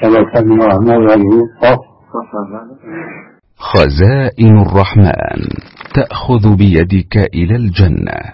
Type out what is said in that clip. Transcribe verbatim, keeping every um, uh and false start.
توكلنا على الله. خزائن الرحمن تأخذ بيدك إلى الجنة.